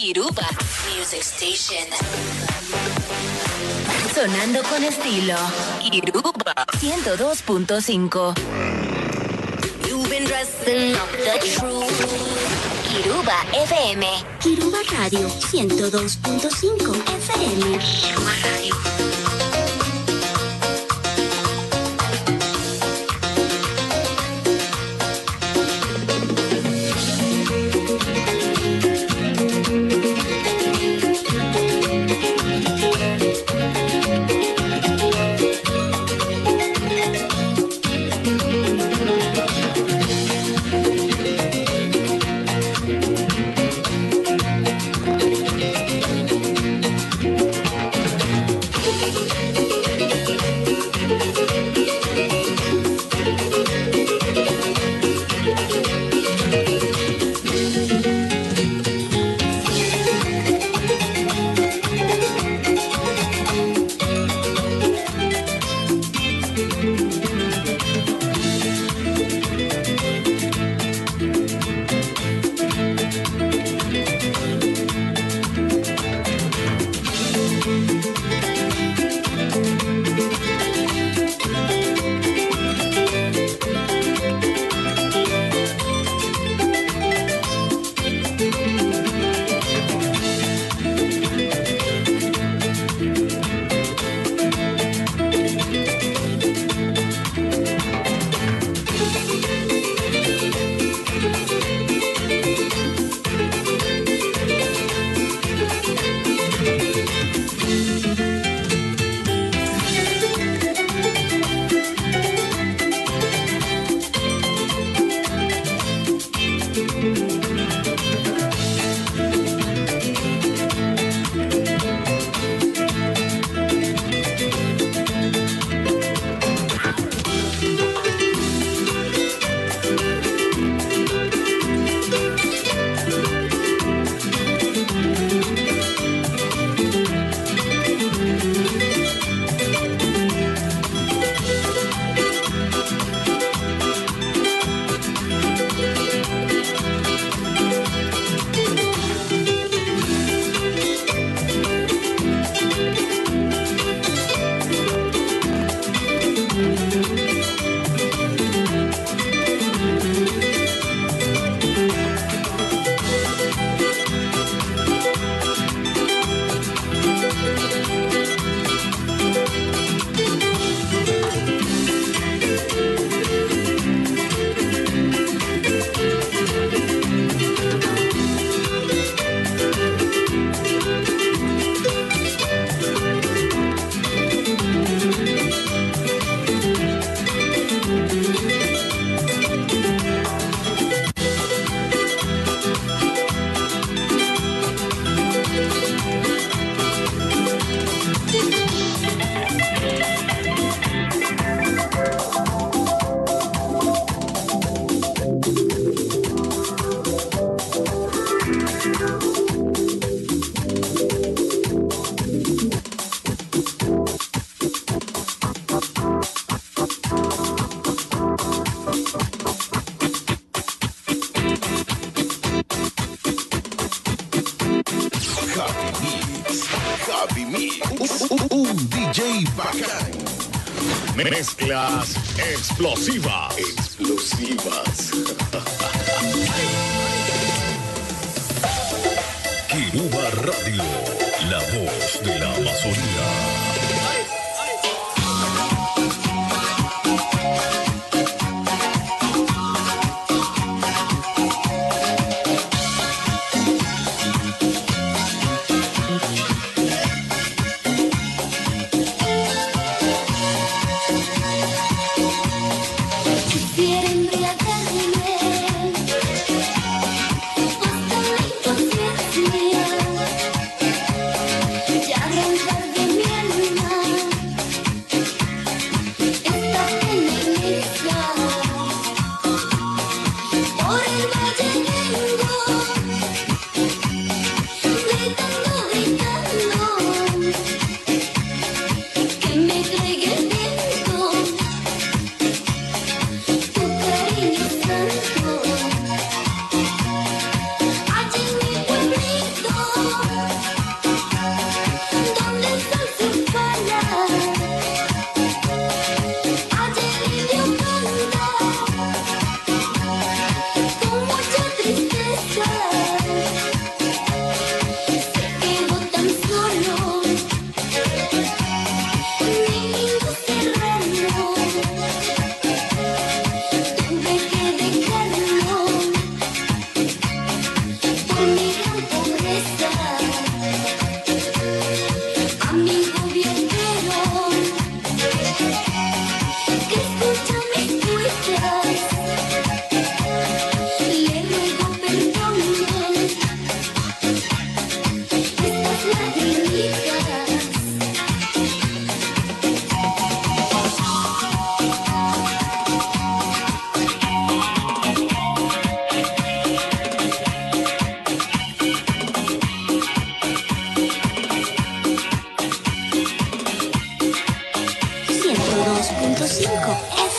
Kiruba Music Station. Sonando con estilo. Kiruba 102.5. You've been dressing up the truth. Kiruba FM. Kiruba Radio 102.5 FM. Kiruba Radio. Un DJ bacán. Mezclas explosivas. Kiruba Radio, la voz de la Amazonía. Ya arrancar de miel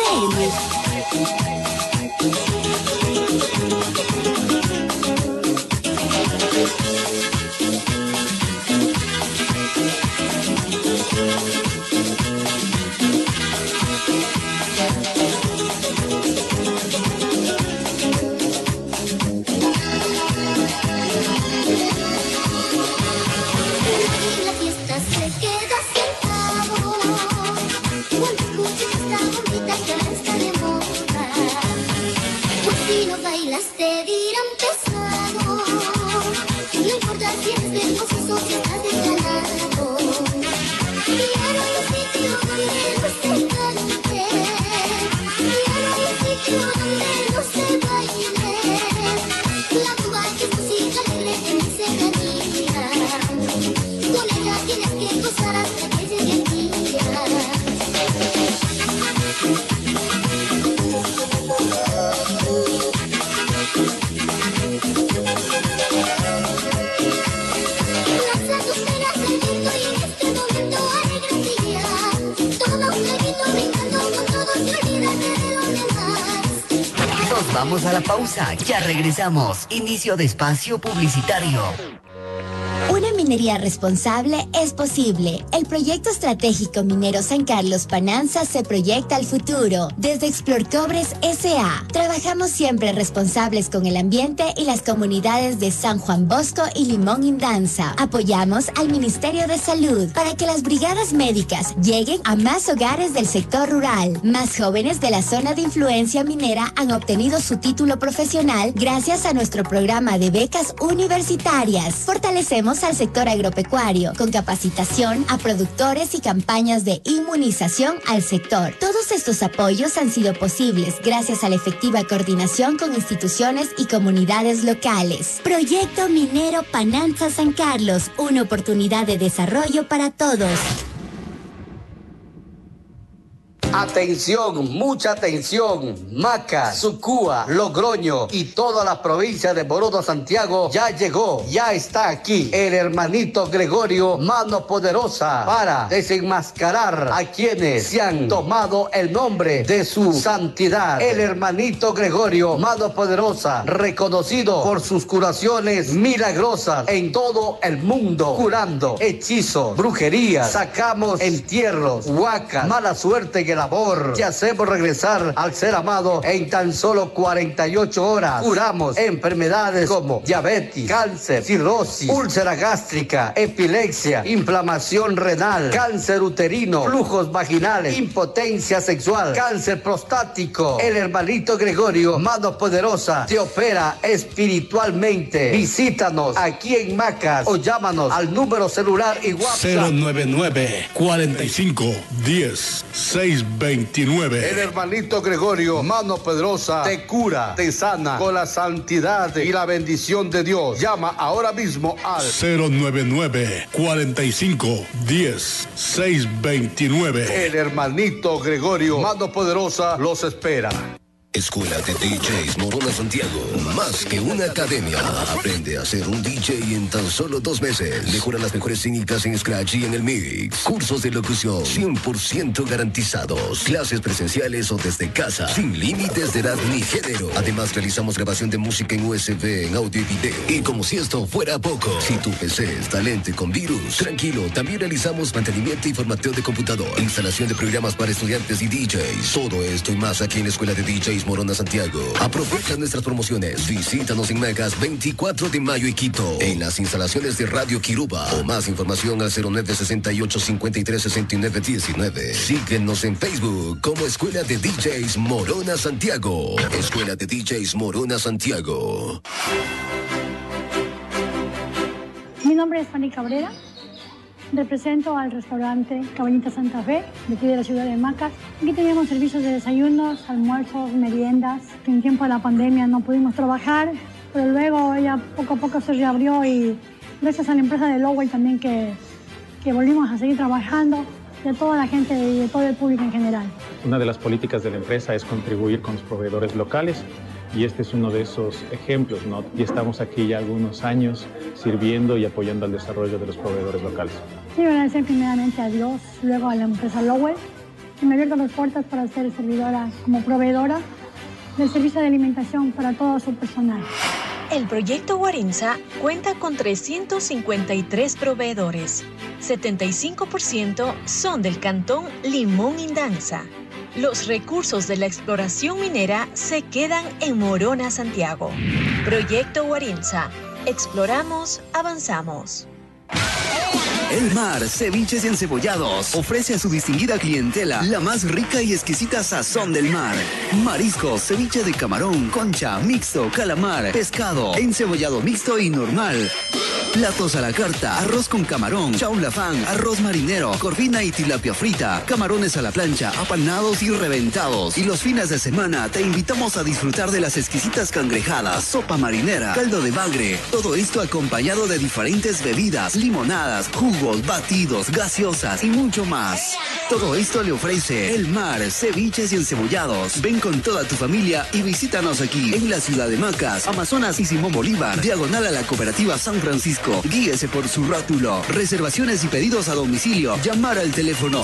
FM. Te dirán pesado, no importa si eres vergonzoso, si estás desganado. Quiero un sitio donde no se cante, quiero un sitio donde no se baile. La tumba que es música alegre en mi cercanía, con ella tienes que gozar hasta que llegue el día. Nos vamos a la pausa, ya regresamos. Inicio de espacio publicitario. Una minería responsable es posible. El proyecto estratégico minero San Carlos Pananza se proyecta al futuro. Desde Explorcobres S.A. trabajamos siempre responsables con el ambiente y las comunidades de San Juan Bosco y Limón Indanza. Apoyamos al Ministerio de Salud para que las brigadas médicas lleguen a más hogares del sector rural. Más jóvenes de la zona de influencia minera han obtenido su título profesional gracias a nuestro programa de becas universitarias. Fortalecemos al sector agropecuario con capacitación a productores y campañas de inmunización al sector. Todos estos apoyos han sido posibles gracias a la efectiva coordinación con instituciones y comunidades locales. Proyecto Minero Pananza San Carlos, una oportunidad de desarrollo para todos. Atención, mucha atención. Maca, Sucúa, Logroño y toda la provincia de Morona, Santiago ya llegó, ya está aquí el hermanito Gregorio Mano Poderosa para desenmascarar a quienes se han tomado el nombre de su santidad. El hermanito Gregorio Mano Poderosa, reconocido por sus curaciones milagrosas en todo el mundo, curando hechizos, brujerías, sacamos entierros, huacas, mala suerte en el amor. Te hacemos regresar al ser amado en tan solo 48 horas. Curamos enfermedades como diabetes, cáncer, cirrosis, úlcera gástrica, epilepsia, inflamación renal, cáncer uterino, flujos vaginales, impotencia sexual, cáncer prostático. El hermanito Gregorio Mano Poderosa te opera espiritualmente. Visítanos aquí en Macas o llámanos al número celular y WhatsApp 099 45 10 629. El hermanito Gregorio Mano Poderosa te cura, te sana con la santidad y la bendición de Dios. Llama ahora mismo al 099 45 10 629. El hermanito Gregorio Mano Poderosa los espera. Escuela de DJs Morona Santiago, más que una academia. Aprende a ser un DJ en tan solo 2 meses. Mejora las mejores técnicas en Scratch y en el mix. Cursos de locución 100% garantizados. Clases presenciales o desde casa, sin límites de edad ni género. Además, realizamos grabación de música en USB, en audio y video. Y como si esto fuera poco, si tu PC está lento con virus, tranquilo, también realizamos mantenimiento y formateo de computador. Instalación de programas para estudiantes y DJs. Todo esto y más aquí en la Escuela de DJs Morona Santiago. Aprovecha nuestras promociones. Visítanos en Megas 24 de mayo y Quito, en las instalaciones de Radio Quiruba. O más información al 0968 53 69 19. Síguenos en Facebook como Escuela de DJs Morona Santiago. Escuela de DJs Morona Santiago. Mi nombre es Fanny Cabrera. Represento al restaurante Cabañita Santa Fe, de aquí de la ciudad de Macas. Aquí tenemos servicios de desayunos, almuerzos, meriendas. En tiempo de la pandemia no pudimos trabajar, pero luego ya poco a poco se reabrió y gracias a la empresa de Lowell también que volvimos a seguir trabajando, de toda la gente y de todo el público en general. Una de las políticas de la empresa es contribuir con los proveedores locales. Y este es uno de esos ejemplos, ¿no? Y estamos aquí ya algunos años sirviendo y apoyando al desarrollo de los proveedores locales. Quiero agradecer primeramente a Dios, luego a la empresa Lowell que me ha abierto las puertas para ser servidora como proveedora del servicio de alimentación para todo su personal. El proyecto Guarinza cuenta con 353 proveedores. 75% son del cantón Limón Indanza. Los recursos de la exploración minera se quedan en Morona, Santiago. Proyecto Guarinza. Exploramos, avanzamos. El Mar Ceviches y Encebollados ofrece a su distinguida clientela la más rica y exquisita sazón del mar. Mariscos, ceviche de camarón, concha, mixto, calamar, pescado, encebollado mixto y normal. Platos a la carta, arroz con camarón, chaulafán, arroz marinero, corvina y tilapia frita, camarones a la plancha, apanados y reventados. Y los fines de semana te invitamos a disfrutar de las exquisitas cangrejadas, sopa marinera, caldo de bagre. Todo esto acompañado de diferentes bebidas, limonadas, jugos, batidos, gaseosas y mucho más. Todo esto le ofrece El Mar Ceviches y Encebollados. Ven con toda tu familia y visítanos aquí en la ciudad de Macas, Amazonas y Simón Bolívar, diagonal a la cooperativa San Francisco. Guíese por su rótulo. Reservaciones y pedidos a domicilio. Llamar al teléfono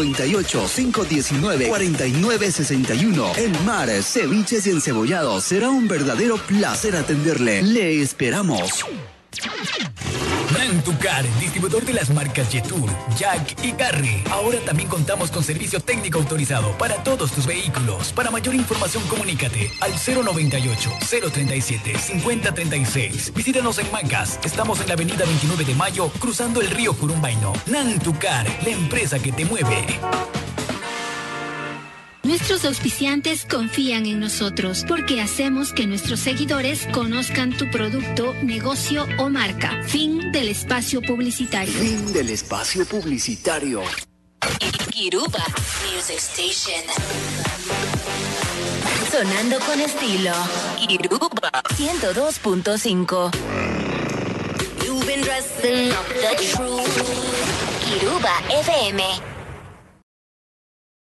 098-519-4961. El Mar Ceviches y Encebollados. Será un verdadero placer atenderle. Le esperamos. Nantucar, distribuidor de las marcas Jetour, Jack y Carry. Ahora también contamos con servicio técnico autorizado para todos tus vehículos. Para mayor información, comunícate al 098-037-5036. Visítanos en Macas. Estamos en la avenida 29 de Mayo, cruzando el río Jurumbaino. Nantucar, la empresa que te mueve. Nuestros auspiciantes confían en nosotros porque hacemos que nuestros seguidores conozcan tu producto, negocio o marca. Fin del espacio publicitario. Fin del espacio publicitario. Kiruba Music Station. Sonando con estilo. Kiruba 102.5. You've been dressing up the truth. Kiruba FM.